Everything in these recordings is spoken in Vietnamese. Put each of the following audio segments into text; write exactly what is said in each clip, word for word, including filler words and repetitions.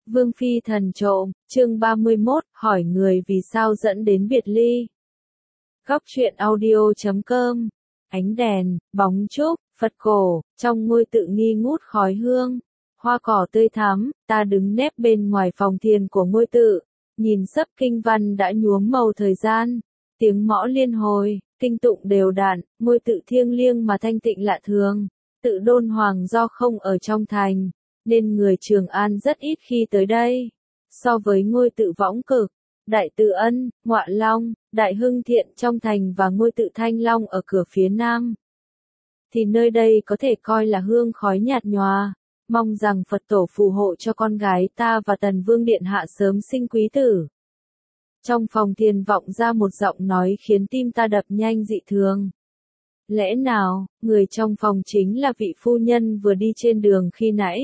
Vương phi thần trộm, chương ba mươi mốt, hỏi người vì sao dẫn đến biệt ly. Góc truyện audio chấm com, ánh đèn, bóng trúc, Phật cổ, trong ngôi tự nghi ngút khói hương, hoa cỏ tươi thắm, ta đứng nép bên ngoài phòng thiền của ngôi tự, nhìn sấp kinh văn đã nhuốm màu thời gian, tiếng mõ liên hồi, kinh tụng đều đặn, ngôi tự thiêng liêng mà thanh tịnh lạ thường, tự đôn hoàng do không ở trong thành, nên người Trường An rất ít khi tới đây. So với ngôi tự Võng Cực, Đại Từ Ân, Ngọa Long, Đại Hưng Thiện trong thành và ngôi tự Thanh Long ở cửa phía nam, thì nơi đây có thể coi là hương khói nhạt nhòa, mong rằng Phật tổ phù hộ cho con gái ta và Tần Vương Điện Hạ sớm sinh quý tử. Trong phòng thiền vọng ra một giọng nói khiến tim ta đập nhanh dị thường. Lẽ nào, người trong phòng chính là vị phu nhân vừa đi trên đường khi nãy?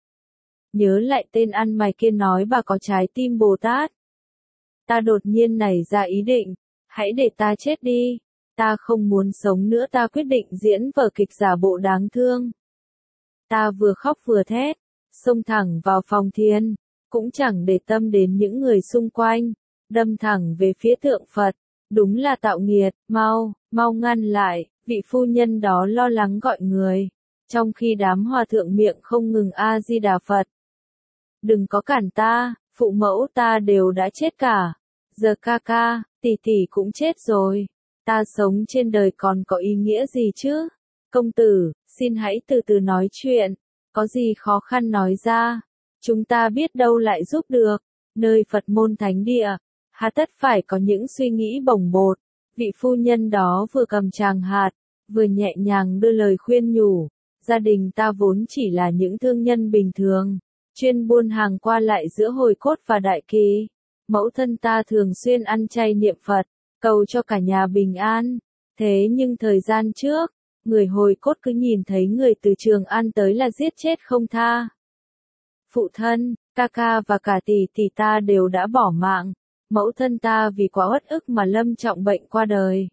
Nhớ lại tên ăn mày kia nói bà có trái tim Bồ Tát. Ta đột nhiên nảy ra ý định, hãy để ta chết đi, ta không muốn sống nữa, ta quyết định diễn vở kịch giả bộ đáng thương. Ta vừa khóc vừa thét, xông thẳng vào phòng thiền, cũng chẳng để tâm đến những người xung quanh, đâm thẳng về phía tượng Phật, đúng là tạo nghiệt, mau, mau ngăn lại, vị phu nhân đó lo lắng gọi người, trong khi đám hòa thượng miệng không ngừng A-di-đà Phật. Đừng có cản ta, phụ mẫu ta đều đã chết cả, giờ ca ca, tỷ tỷ cũng chết rồi, ta sống trên đời còn có ý nghĩa gì chứ? Công tử, xin hãy từ từ nói chuyện, có gì khó khăn nói ra, chúng ta biết đâu lại giúp được, nơi Phật môn thánh địa, hà tất phải có những suy nghĩ bồng bột. Vị phu nhân đó vừa cầm tràng hạt, vừa nhẹ nhàng đưa lời khuyên nhủ, gia đình ta vốn chỉ là những thương nhân bình thường, chuyên buôn hàng qua lại giữa Hồi Cốt và Đại Kỳ. Mẫu thân ta thường xuyên ăn chay niệm Phật, cầu cho cả nhà bình an. Thế nhưng thời gian trước, người Hồi Cốt cứ nhìn thấy người từ Trường An tới là giết chết không tha. Phụ thân, ca ca và cả tỷ tỷ ta đều đã bỏ mạng. Mẫu thân ta vì quá uất ức mà lâm trọng bệnh qua đời.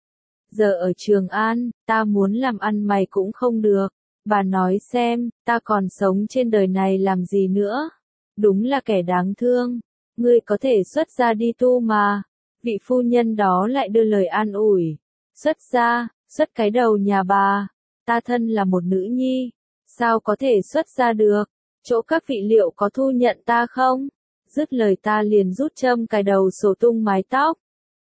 Giờ ở Trường An, ta muốn làm ăn mày cũng không được. Bà nói xem, ta còn sống trên đời này làm gì nữa? Đúng là kẻ đáng thương. Ngươi có thể xuất gia đi tu mà. Vị phu nhân đó lại đưa lời an ủi. Xuất gia, xuất cái đầu nhà bà. Ta thân là một nữ nhi. Sao có thể xuất gia được? Chỗ các vị liệu có thu nhận ta không? Dứt lời ta liền rút châm cài đầu sổ tung mái tóc.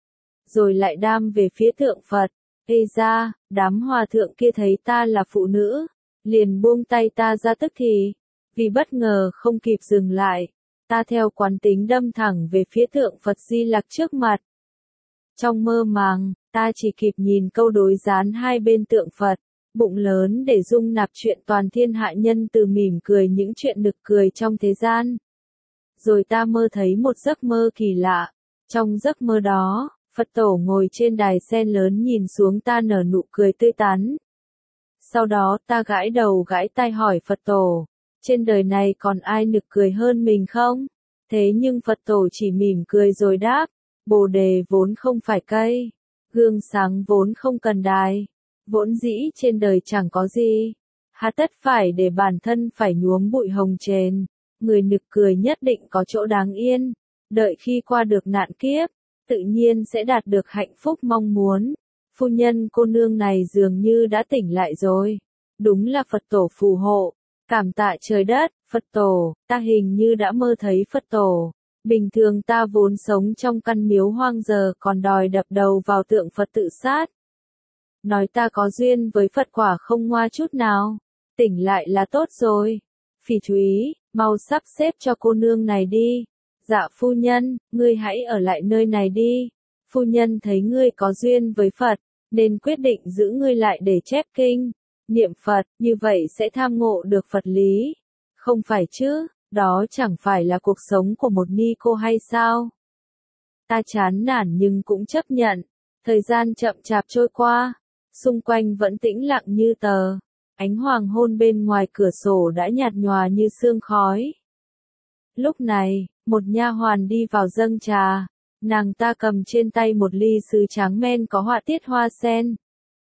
Rồi lại đam về phía tượng Phật. Ê ra, đám hòa thượng kia thấy ta là phụ nữ, liền buông tay ta ra tức thì. Vì bất ngờ không kịp dừng lại, ta theo quán tính đâm thẳng về phía tượng Phật Di Lặc trước mặt. Trong mơ màng, ta chỉ kịp nhìn câu đối dán hai bên tượng Phật, bụng lớn để dung nạp chuyện toàn thiên hạ nhân từ mỉm cười những chuyện nực cười trong thế gian. Rồi ta mơ thấy một giấc mơ kỳ lạ. Trong giấc mơ đó, Phật tổ ngồi trên đài sen lớn nhìn xuống ta nở nụ cười tươi tắn. Sau đó ta gãi đầu gãi tai hỏi Phật tổ, trên đời này còn ai nực cười hơn mình không? Thế nhưng Phật tổ chỉ mỉm cười rồi đáp, Bồ đề vốn không phải cây, gương sáng vốn không cần đài, vốn dĩ trên đời chẳng có gì, hà tất phải để bản thân phải nhuốm bụi hồng trền. Người nực cười nhất định có chỗ đáng yên, đợi khi qua được nạn kiếp, tự nhiên sẽ đạt được hạnh phúc mong muốn. Phu nhân cô nương này dường như đã tỉnh lại rồi. Đúng là Phật tổ phù hộ. Cảm tạ trời đất, Phật tổ, ta hình như đã mơ thấy Phật tổ. Bình thường ta vốn sống trong căn miếu hoang giờ còn đòi đập đầu vào tượng Phật tự sát. Nói ta có duyên với Phật quả không ngoa chút nào. Tỉnh lại là tốt rồi. Phỉ Thúy, mau sắp xếp cho cô nương này đi. Dạ phu nhân, ngươi hãy ở lại nơi này đi. Phu nhân thấy ngươi có duyên với Phật, nên quyết định giữ ngươi lại để chép kinh, niệm Phật, như vậy sẽ tham ngộ được Phật lý. Không phải chứ, đó chẳng phải là cuộc sống của một ni cô hay sao? Ta chán nản nhưng cũng chấp nhận. Thời gian chậm chạp trôi qua, xung quanh vẫn tĩnh lặng như tờ. Ánh hoàng hôn bên ngoài cửa sổ đã nhạt nhòa như sương khói. Lúc này, một nha hoàn đi vào dâng trà, nàng ta cầm trên tay một ly sứ trắng men có họa tiết hoa sen,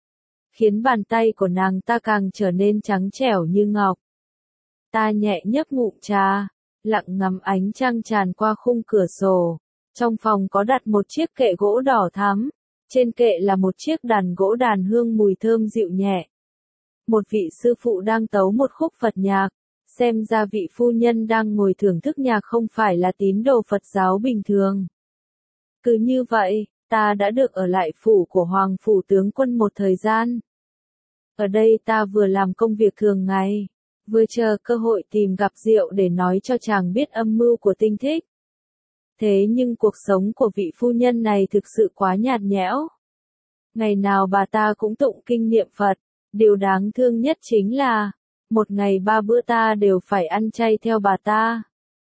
khiến bàn tay của nàng ta càng trở nên trắng trẻo như ngọc. Ta nhẹ nhấp ngụm trà, lặng ngắm ánh trăng tràn qua khung cửa sổ. Trong phòng có đặt một chiếc kệ gỗ đỏ thắm, trên kệ là một chiếc đàn gỗ đàn hương mùi thơm dịu nhẹ. Một vị sư phụ đang tấu một khúc Phật nhạc, xem ra vị phu nhân đang ngồi thưởng thức nhạc không phải là tín đồ Phật giáo bình thường. Cứ như vậy, ta đã được ở lại phủ của Hoàng phủ tướng quân một thời gian. Ở đây ta vừa làm công việc thường ngày, vừa chờ cơ hội tìm gặp Diệu để nói cho chàng biết âm mưu của Tinh Thích. Thế nhưng cuộc sống của vị phu nhân này thực sự quá nhạt nhẽo. Ngày nào bà ta cũng tụng kinh niệm Phật, điều đáng thương nhất chính là, một ngày ba bữa ta đều phải ăn chay theo bà ta.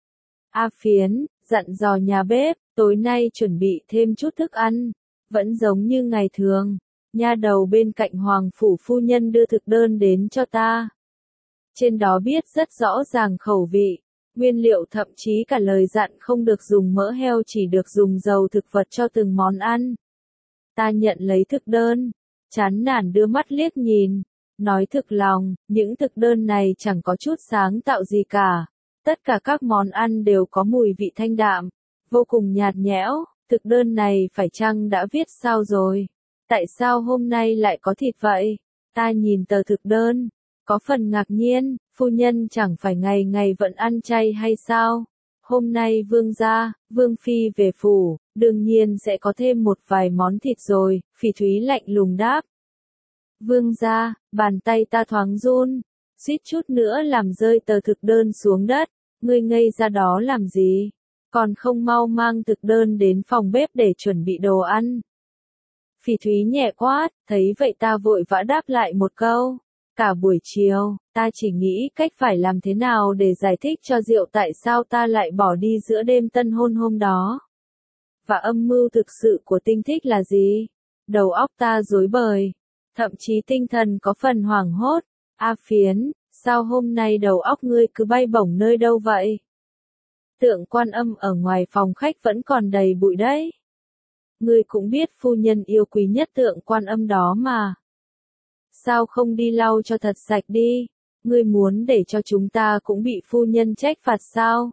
A Phiến, dặn dò nhà bếp, tối nay chuẩn bị thêm chút thức ăn, vẫn giống như ngày thường, nha đầu bên cạnh Hoàng phủ phu nhân đưa thực đơn đến cho ta. Trên đó biết rất rõ ràng khẩu vị, nguyên liệu thậm chí cả lời dặn không được dùng mỡ heo chỉ được dùng dầu thực vật cho từng món ăn. Ta nhận lấy thực đơn, chán nản đưa mắt liếc nhìn, nói thực lòng, những thực đơn này chẳng có chút sáng tạo gì cả. Tất cả các món ăn đều có mùi vị thanh đạm, vô cùng nhạt nhẽo, thực đơn này phải chăng đã viết sao rồi? Tại sao hôm nay lại có thịt vậy? Ta nhìn tờ thực đơn, có phần ngạc nhiên, phu nhân chẳng phải ngày ngày vẫn ăn chay hay sao? Hôm nay vương gia, vương phi về phủ, đương nhiên sẽ có thêm một vài món thịt rồi, Phỉ Thúy lạnh lùng đáp. Vương gia, bàn tay ta thoáng run, suýt chút nữa làm rơi tờ thực đơn xuống đất, ngươi ngây ra đó làm gì? Còn không mau mang thực đơn đến phòng bếp để chuẩn bị đồ ăn. Phỉ Thúy nhẹ quát, thấy vậy ta vội vã đáp lại một câu. Cả buổi chiều, ta chỉ nghĩ cách phải làm thế nào để giải thích cho Diệu tại sao ta lại bỏ đi giữa đêm tân hôn hôm đó. Và âm mưu thực sự của Tinh Thích là gì? Đầu óc ta rối bời, thậm chí tinh thần có phần hoảng hốt. A Phiến, sao hôm nay đầu óc ngươi cứ bay bổng nơi đâu vậy? Tượng Quan Âm ở ngoài phòng khách vẫn còn đầy bụi đấy. Ngươi cũng biết phu nhân yêu quý nhất tượng Quan Âm đó mà. Sao không đi lau cho thật sạch đi? Ngươi muốn để cho chúng ta cũng bị phu nhân trách phạt sao?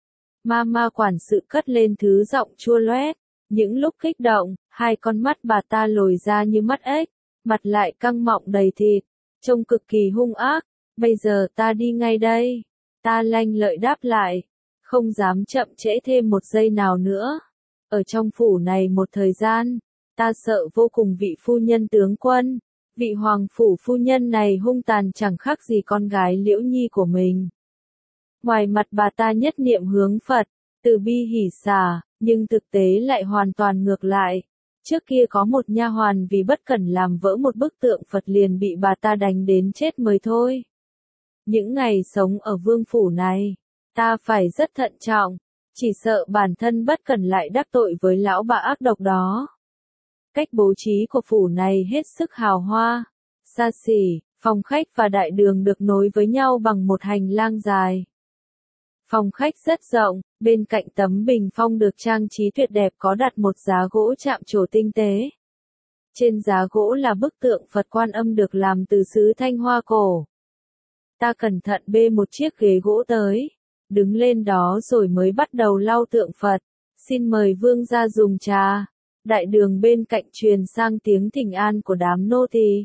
Mama quản sự cất lên thứ giọng chua loét. Những lúc kích động, hai con mắt bà ta lồi ra như mắt ếch, mặt lại căng mọng đầy thịt, trông cực kỳ hung ác. Bây giờ ta đi ngay đây. Ta lanh lợi đáp lại, không dám chậm trễ thêm một giây nào nữa. Ở trong phủ này một thời gian, ta sợ vô cùng vị phu nhân tướng quân. Vị hoàng phủ phu nhân này hung tàn chẳng khác gì con gái Liễu Nhi của mình. Ngoài mặt bà ta nhất niệm hướng Phật, từ bi hỷ xả, nhưng thực tế lại hoàn toàn ngược lại. Trước kia có một nha hoàn vì bất cẩn làm vỡ một bức tượng Phật liền bị bà ta đánh đến chết mới thôi. Những ngày sống ở vương phủ này, ta phải rất thận trọng, chỉ sợ bản thân bất cẩn lại đắc tội với lão bà ác độc đó. Cách bố trí của phủ này hết sức hào hoa, xa xỉ, phòng khách và đại đường được nối với nhau bằng một hành lang dài. Phòng khách rất rộng, bên cạnh tấm bình phong được trang trí tuyệt đẹp có đặt một giá gỗ chạm trổ tinh tế. Trên giá gỗ là bức tượng Phật Quan Âm được làm từ sứ thanh hoa cổ. Ta cẩn thận bê một chiếc ghế gỗ tới, đứng lên đó rồi mới bắt đầu lau tượng Phật. Xin mời vương gia dùng trà. Đại đường bên cạnh truyền sang tiếng thỉnh an của đám nô tỳ.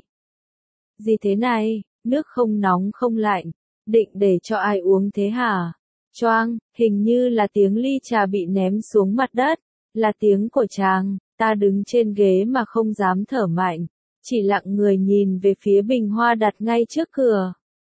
Gì thế này, nước không nóng không lạnh, định để cho ai uống thế hả? Choang, hình như là tiếng ly trà bị ném xuống mặt đất, là tiếng của chàng. Ta đứng trên ghế mà không dám thở mạnh, chỉ lặng người nhìn về phía bình hoa đặt ngay trước cửa.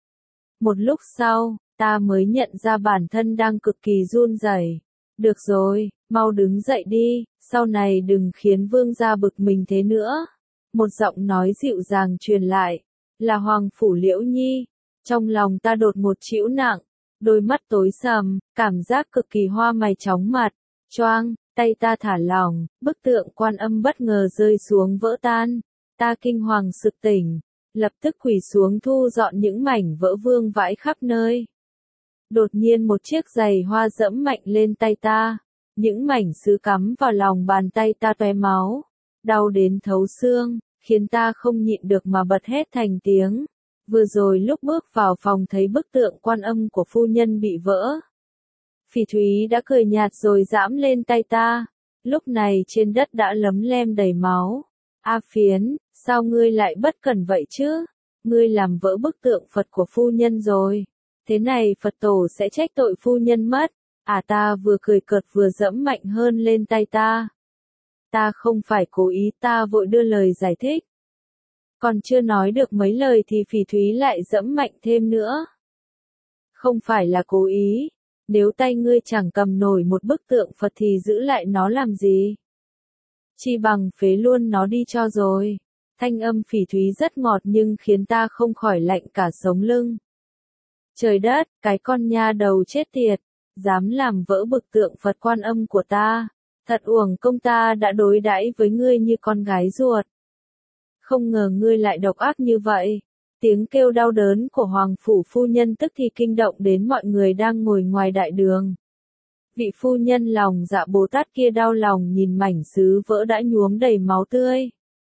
Một lúc sau, ta mới nhận ra bản thân đang cực kỳ run rẩy. Được rồi, mau đứng dậy đi, sau này đừng khiến vương gia bực mình thế nữa. Một giọng nói dịu dàng truyền lại, là Hoàng phủ Liễu Nhi. Trong lòng ta đột một chịu nặng, đôi mắt tối sầm, cảm giác cực kỳ hoa mày chóng mặt. Choang, tay ta thả lỏng, bức tượng Quan Âm bất ngờ rơi xuống vỡ tan. Ta kinh hoàng sực tỉnh, lập tức quỳ xuống thu dọn những mảnh vỡ vương vãi khắp nơi. Đột nhiên một chiếc giày hoa dẫm mạnh lên tay ta, những mảnh sứ cắm vào lòng bàn tay ta tóe máu, đau đến thấu xương, khiến ta không nhịn được mà bật hét thành tiếng. Vừa rồi lúc bước vào phòng thấy bức tượng Quan Âm của phu nhân bị vỡ. Phỉ Thúy đã cười nhạt rồi giãm lên tay ta. Lúc này trên đất đã lấm lem đầy máu. A Phiến, sao ngươi lại bất cẩn vậy chứ? Ngươi làm vỡ bức tượng Phật của phu nhân rồi. Thế này Phật tổ sẽ trách tội phu nhân mất. À ta vừa cười cợt vừa dẫm mạnh hơn lên tay ta. Ta không phải cố ý, ta vội đưa lời giải thích. Còn chưa nói được mấy lời thì Phỉ Thúy lại dẫm mạnh thêm nữa. Không phải là cố ý. Nếu tay ngươi chẳng cầm nổi một bức tượng Phật thì giữ lại nó làm gì? Chi bằng phế luôn nó đi cho rồi. Thanh âm Phỉ Thúy rất ngọt nhưng khiến ta không khỏi lạnh cả sống lưng. Trời đất, cái con nha đầu chết tiệt, dám làm vỡ bức tượng Phật Quan Âm của ta. Thật uổng công ta đã đối đãi với ngươi như con gái ruột. Không ngờ ngươi lại độc ác như vậy. Tiếng kêu đau đớn của Hoàng Phủ phu nhân tức thì kinh động đến mọi người đang ngồi ngoài đại đường. Vị phu nhân lòng dạ Bồ Tát kia đau lòng nhìn mảnh sứ vỡ đã nhuốm đầy máu tươi.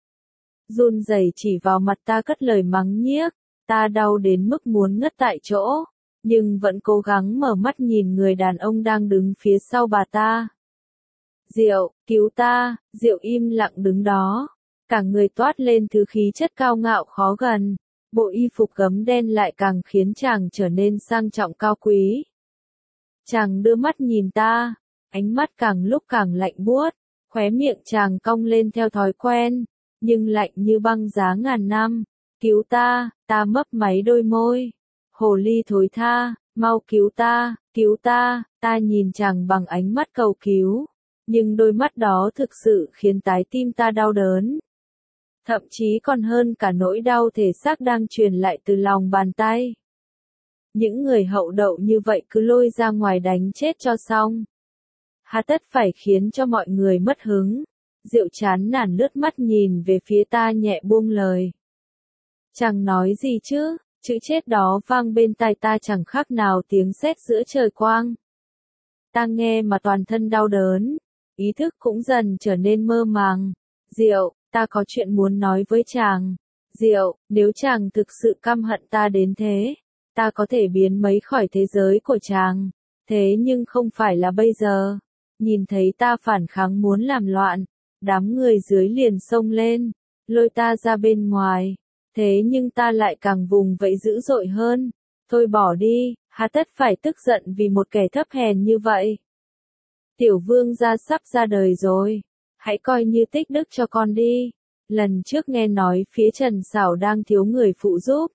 Run rẩy chỉ vào mặt ta cất lời mắng nhiếc, ta đau đến mức muốn ngất tại chỗ, nhưng vẫn cố gắng mở mắt nhìn người đàn ông đang đứng phía sau bà ta. Diệu, cứu ta, Diệu im lặng đứng đó, cả người toát lên thứ khí chất cao ngạo khó gần. Bộ y phục gấm đen lại càng khiến chàng trở nên sang trọng cao quý. Chàng đưa mắt nhìn ta, ánh mắt càng lúc càng lạnh buốt, khóe miệng chàng cong lên theo thói quen, nhưng lạnh như băng giá ngàn năm. Cứu ta, ta mấp máy đôi môi. Hồ ly thối tha, mau cứu ta, cứu ta, ta nhìn chàng bằng ánh mắt cầu cứu, nhưng đôi mắt đó thực sự khiến trái tim ta đau đớn. Thậm chí còn hơn cả nỗi đau thể xác đang truyền lại từ lòng bàn tay. Những người hậu đậu như vậy cứ lôi ra ngoài đánh chết cho xong. Hà tất phải khiến cho mọi người mất hứng. Diệu chán nản lướt mắt nhìn về phía ta nhẹ buông lời. Chẳng nói gì chứ, chữ chết đó vang bên tai ta chẳng khác nào tiếng sét giữa trời quang. Ta nghe mà toàn thân đau đớn, ý thức cũng dần trở nên mơ màng. Diệu, ta có chuyện muốn nói với chàng. Diệu, nếu chàng thực sự căm hận ta đến thế, ta có thể biến mấy khỏi thế giới của chàng. Thế nhưng không phải là bây giờ. Nhìn thấy ta phản kháng muốn làm loạn, đám người dưới liền xông lên, lôi ta ra bên ngoài. Thế nhưng ta lại càng vùng vẫy dữ dội hơn. Thôi bỏ đi, hà tất phải tức giận vì một kẻ thấp hèn như vậy. Tiểu vương gia sắp ra đời rồi. Hãy coi như tích đức cho con đi. Lần trước nghe nói phía Trần Sảo đang thiếu người phụ giúp.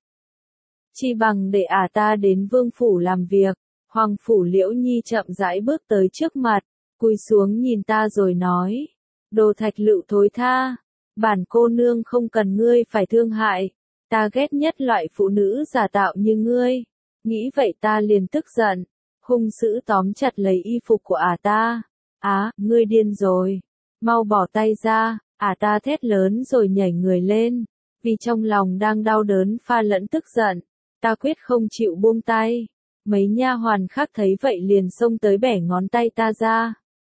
Chi bằng để ả ta đến vương phủ làm việc. Hoàng phủ Liễu Nhi chậm rãi bước tới trước mặt, cúi xuống nhìn ta rồi nói. Đồ Thạch Lựu thối tha. Bản cô nương không cần ngươi phải thương hại. Ta ghét nhất loại phụ nữ giả tạo như ngươi. Nghĩ vậy ta liền tức giận. Hung dữ tóm chặt lấy y phục của ả ta. Á, ngươi điên rồi. Mau bỏ tay ra, ả ta thét lớn rồi nhảy người lên. Vì trong lòng đang đau đớn pha lẫn tức giận. Ta quyết không chịu buông tay. Mấy nha hoàn khác thấy vậy liền xông tới bẻ ngón tay ta ra.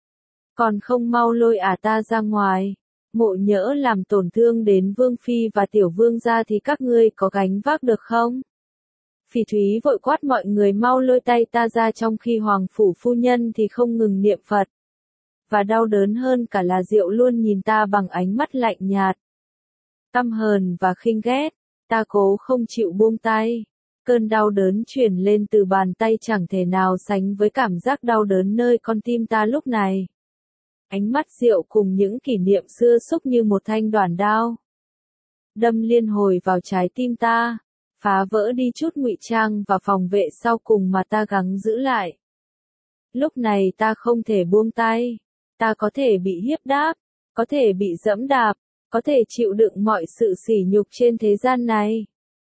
Còn không mau lôi ả ta ra ngoài. Mộ nhỡ làm tổn thương đến vương phi và tiểu vương gia thì các ngươi có gánh vác được không? Phỉ Thúy vội quát mọi người mau lôi tay ta ra, trong khi Hoàng phủ phu nhân thì không ngừng niệm Phật. Và đau đớn hơn cả là Diệu luôn nhìn ta bằng ánh mắt lạnh nhạt, căm hờn và khinh ghét. Ta cố không chịu buông tay. Cơn đau đớn truyền lên từ bàn tay chẳng thể nào sánh với cảm giác đau đớn nơi con tim ta lúc này. Ánh mắt Diệu cùng những kỷ niệm xưa xúc như một thanh đoản đao, đâm liên hồi vào trái tim ta, phá vỡ đi chút ngụy trang và phòng vệ sau cùng mà ta gắng giữ lại. Lúc này ta không thể buông tay. Ta có thể bị hiếp đáp, có thể bị dẫm đạp, có thể chịu đựng mọi sự sỉ nhục trên thế gian này.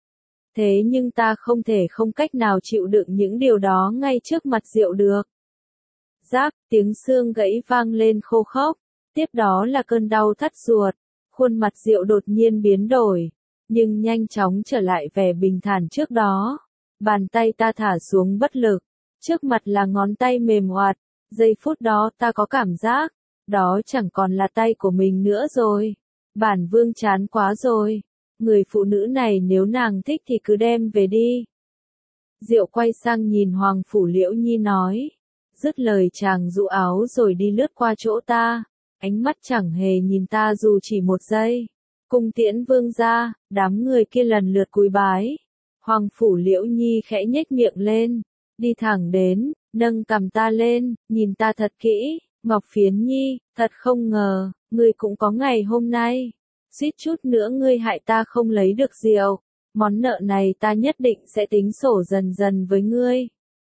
Thế nhưng ta không thể không cách nào chịu đựng những điều đó ngay trước mặt Diệu được. Rác, tiếng xương gãy vang lên khô khốc, tiếp đó là cơn đau thắt ruột. Khuôn mặt Diệu đột nhiên biến đổi, nhưng nhanh chóng trở lại vẻ bình thản trước đó. Bàn tay ta thả xuống bất lực, trước mặt là ngón tay mềm oạt. Giây phút đó ta có cảm giác, đó chẳng còn là tay của mình nữa rồi. Bản vương chán quá rồi. Người phụ nữ này nếu nàng thích thì cứ đem về đi. Diệu quay sang nhìn Hoàng phủ Liễu Nhi nói. Dứt lời chàng rũ áo rồi đi lướt qua chỗ ta, ánh mắt chẳng hề nhìn ta dù chỉ một giây. Cung tiễn vương gia, đám người kia lần lượt cúi bái. Hoàng phủ Liễu Nhi khẽ nhếch miệng lên, đi thẳng đến, nâng cằm ta lên, nhìn ta thật kỹ, Ngọc Phiến Nhi, thật không ngờ, ngươi cũng có ngày hôm nay. Suýt chút nữa ngươi hại ta không lấy được rượu, món nợ này ta nhất định sẽ tính sổ dần dần với ngươi.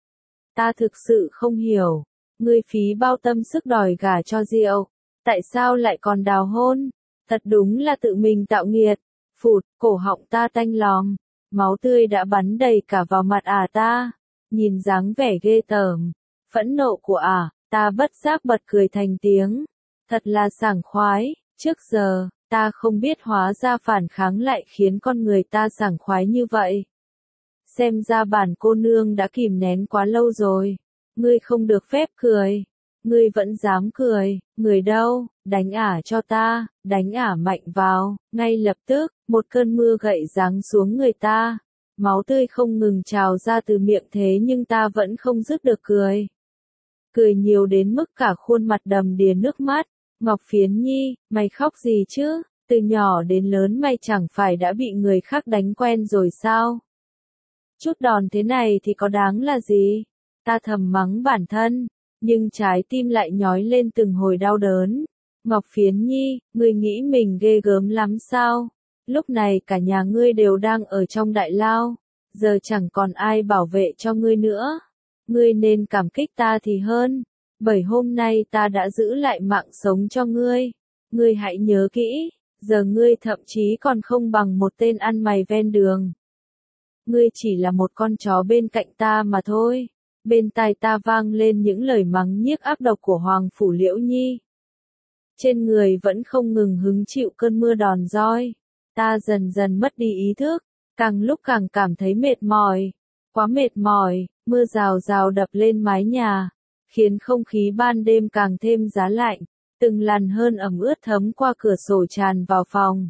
Ta thực sự không hiểu, ngươi phí bao tâm sức đòi gả cho rượu, tại sao lại còn đào hôn? Thật đúng là tự mình tạo nghiệt. Phụt, cổ họng ta tanh lòm, máu tươi đã bắn đầy cả vào mặt ả ta. Nhìn dáng vẻ ghê tởm, phẫn nộ của ả, ta bất giác bật cười thành tiếng. Thật là sảng khoái, trước giờ, ta không biết hóa ra phản kháng lại khiến con người ta sảng khoái như vậy. Xem ra bản cô nương đã kìm nén quá lâu rồi. Ngươi không được phép cười. Ngươi vẫn dám cười, người đâu, đánh ả cho ta, đánh ả mạnh vào, ngay lập tức, một cơn mưa gậy giáng xuống người ta. Máu tươi không ngừng trào ra từ miệng thế nhưng ta vẫn không dứt được cười. Cười nhiều đến mức cả khuôn mặt đầm đìa nước mắt. Ngọc Phiến Nhi, mày khóc gì chứ, từ nhỏ đến lớn mày chẳng phải đã bị người khác đánh quen rồi sao? Chút đòn thế này thì có đáng là gì? Ta thầm mắng bản thân, nhưng trái tim lại nhói lên từng hồi đau đớn. Ngọc Phiến Nhi, ngươi nghĩ mình ghê gớm lắm sao? Lúc này cả nhà ngươi đều đang ở trong đại lao, giờ chẳng còn ai bảo vệ cho ngươi nữa. Ngươi nên cảm kích ta thì hơn, bởi hôm nay ta đã giữ lại mạng sống cho ngươi. Ngươi hãy nhớ kỹ, giờ ngươi thậm chí còn không bằng một tên ăn mày ven đường. Ngươi chỉ là một con chó bên cạnh ta mà thôi. Bên tai ta vang lên những lời mắng nhiếc ác độc của Hoàng phủ Liễu Nhi. Trên người vẫn không ngừng hứng chịu cơn mưa đòn roi. Ta dần dần mất đi ý thức, càng lúc càng cảm thấy mệt mỏi. Quá mệt mỏi, mưa rào rào đập lên mái nhà, khiến không khí ban đêm càng thêm giá lạnh, từng làn hơn ẩm ướt thấm qua cửa sổ tràn vào phòng.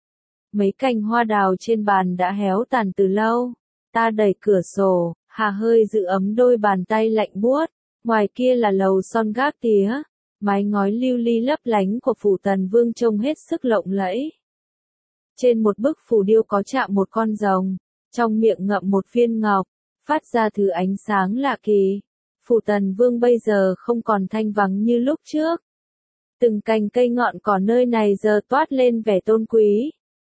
Mấy cành hoa đào trên bàn đã héo tàn từ lâu. Ta đẩy cửa sổ, hà hơi giữ ấm đôi bàn tay lạnh buốt. Ngoài kia là lầu son gác tía, mái ngói lưu ly lấp lánh của phủ Tần Vương trông hết sức lộng lẫy. Trên một bức phù điêu có chạm một con rồng, trong miệng ngậm một viên ngọc, phát ra thứ ánh sáng lạ kỳ. Phủ Tần Vương bây giờ không còn thanh vắng như lúc trước. Từng cành cây ngọn cỏ nơi này giờ toát lên vẻ tôn quý.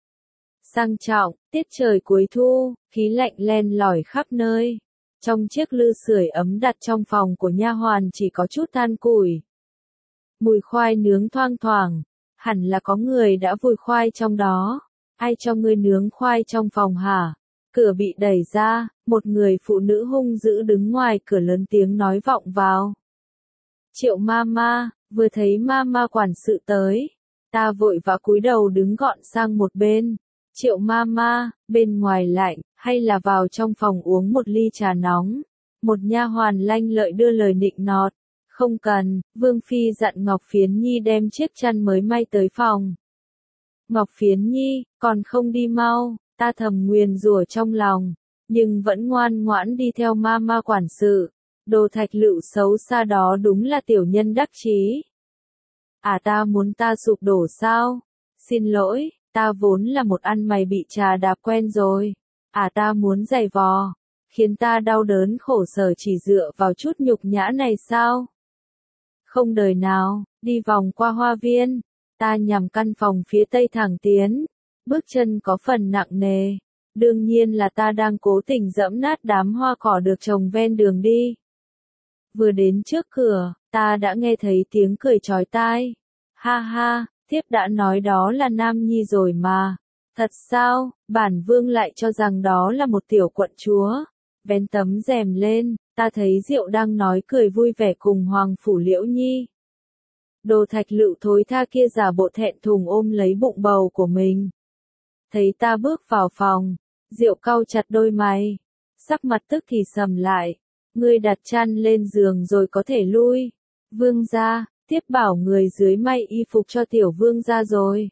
Sang trọng, tiết trời cuối thu, khí lạnh len lỏi khắp nơi. Trong chiếc lư sưởi ấm đặt trong phòng của nha hoàn chỉ có chút than củi. Mùi khoai nướng thoang thoảng, hẳn là có người đã vùi khoai trong đó. Ai cho ngươi nướng khoai trong phòng hả? Cửa bị đẩy ra, một người phụ nữ hung dữ đứng ngoài cửa lớn tiếng nói vọng vào. Triệu Mama, vừa thấy Mama quản sự tới, ta vội vã cúi đầu đứng gọn sang một bên. Triệu Mama, bên ngoài lạnh, hay là vào trong phòng uống một ly trà nóng? Một nha hoàn lanh lợi đưa lời nịnh nọt. Không cần, Vương Phi dặn Ngọc Phiến Nhi đem chiếc chăn mới may tới phòng. Ngọc Phiến Nhi, còn không đi mau, ta thầm nguyền rủa trong lòng, nhưng vẫn ngoan ngoãn đi theo Mama quản sự. Đồ Thạch Lựu xấu xa đó đúng là tiểu nhân đắc chí. À ta muốn ta sụp đổ sao? Xin lỗi, ta vốn là một ăn mày bị trà đạp quen rồi. À ta muốn giày vò, khiến ta đau đớn khổ sở chỉ dựa vào chút nhục nhã này sao? Không đời nào, đi vòng qua hoa viên, ta nhằm căn phòng phía tây thẳng tiến, bước chân có phần nặng nề. Đương nhiên là ta đang cố tình dẫm nát đám hoa cỏ được trồng ven đường đi. Vừa đến trước cửa, ta đã nghe thấy tiếng cười chói tai. Ha ha, thiếp đã nói đó là Nam Nhi rồi mà. Thật sao, bản vương lại cho rằng đó là một tiểu quận chúa. Vén tấm rèm lên, ta thấy Diệu đang nói cười vui vẻ cùng Hoàng phủ Liễu Nhi. Đồ Thạch Lựu thối tha kia giả bộ thẹn thùng ôm lấy bụng bầu của mình. Thấy ta bước vào phòng, Diệu cau chặt đôi mày, sắc mặt tức thì sầm lại. Ngươi đặt chăn lên giường rồi có thể lui. Vương gia, tiếp bảo người dưới may y phục cho tiểu vương gia rồi.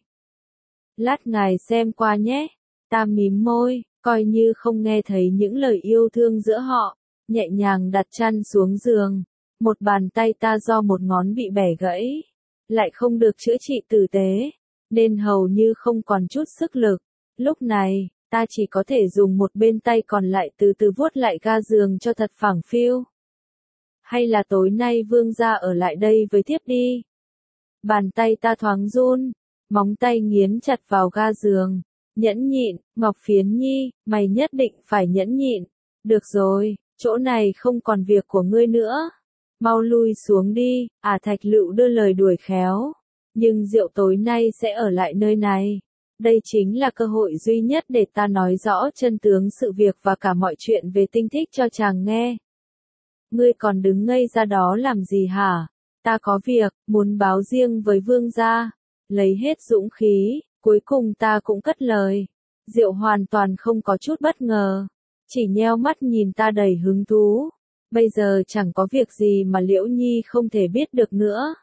Lát ngài xem qua nhé. Ta mím môi, coi như không nghe thấy những lời yêu thương giữa họ, nhẹ nhàng đặt chăn xuống giường. Một bàn tay ta do một ngón bị bẻ gãy, lại không được chữa trị tử tế, nên hầu như không còn chút sức lực. Lúc này, ta chỉ có thể dùng một bên tay còn lại từ từ vuốt lại ga giường cho thật phẳng phiu. Hay là tối nay vương gia ở lại đây với thiếp đi. Bàn tay ta thoáng run, móng tay nghiến chặt vào ga giường. Nhẫn nhịn, Ngọc Phiến Nhi, mày nhất định phải nhẫn nhịn. Được rồi, chỗ này không còn việc của ngươi nữa. Mau lui xuống đi, à Thạch Lựu đưa lời đuổi khéo. Nhưng Diệu tối nay sẽ ở lại nơi này. Đây chính là cơ hội duy nhất để ta nói rõ chân tướng sự việc và cả mọi chuyện về Tinh Thích cho chàng nghe. Ngươi còn đứng ngây ra đó làm gì hả? Ta có việc, muốn báo riêng với vương gia. Lấy hết dũng khí, cuối cùng ta cũng cất lời. Diệu hoàn toàn không có chút bất ngờ. Chỉ nheo mắt nhìn ta đầy hứng thú. Bây giờ chẳng có việc gì mà Liễu Nhi không thể biết được nữa.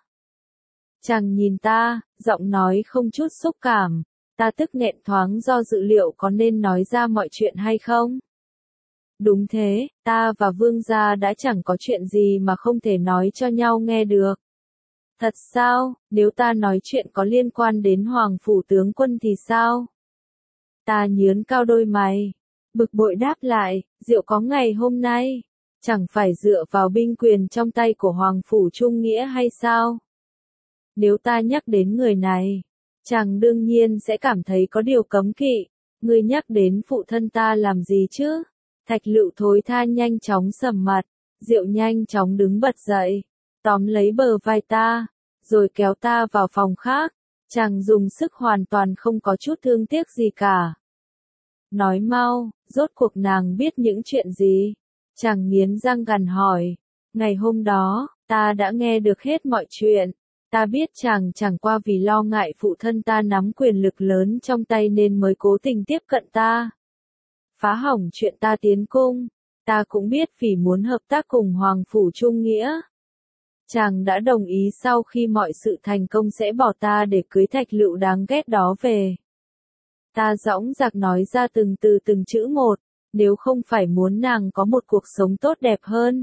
Chàng nhìn ta, giọng nói không chút xúc cảm. Ta tức nghẹn thoáng do dự liệu có nên nói ra mọi chuyện hay không. Đúng thế, ta và vương gia đã chẳng có chuyện gì mà không thể nói cho nhau nghe được. Thật sao, nếu ta nói chuyện có liên quan đến Hoàng Phủ tướng quân thì sao? Ta nhướng cao đôi mày, bực bội đáp lại, Diệu có ngày hôm nay, chẳng phải dựa vào binh quyền trong tay của Hoàng Phủ Trung Nghĩa hay sao? Nếu ta nhắc đến người này, chàng đương nhiên sẽ cảm thấy có điều cấm kỵ. Ngươi nhắc đến phụ thân ta làm gì chứ? Thạch Lựu thối tha nhanh chóng sầm mặt, Diệu nhanh chóng đứng bật dậy, tóm lấy bờ vai ta, rồi kéo ta vào phòng khác. Chàng dùng sức hoàn toàn không có chút thương tiếc gì cả. Nói mau, rốt cuộc nàng biết những chuyện gì? Chàng nghiến răng gằn hỏi. Ngày hôm đó, ta đã nghe được hết mọi chuyện. Ta biết chàng chẳng qua vì lo ngại phụ thân ta nắm quyền lực lớn trong tay nên mới cố tình tiếp cận ta. Phá hỏng chuyện ta tiến cung. Ta cũng biết vì muốn hợp tác cùng Hoàng Phủ Trung Nghĩa. Chàng đã đồng ý sau khi mọi sự thành công sẽ bỏ ta để cưới Thạch Lựu đáng ghét đó về. Ta dõng dạc nói ra từng từ từng chữ một, nếu không phải muốn nàng có một cuộc sống tốt đẹp hơn.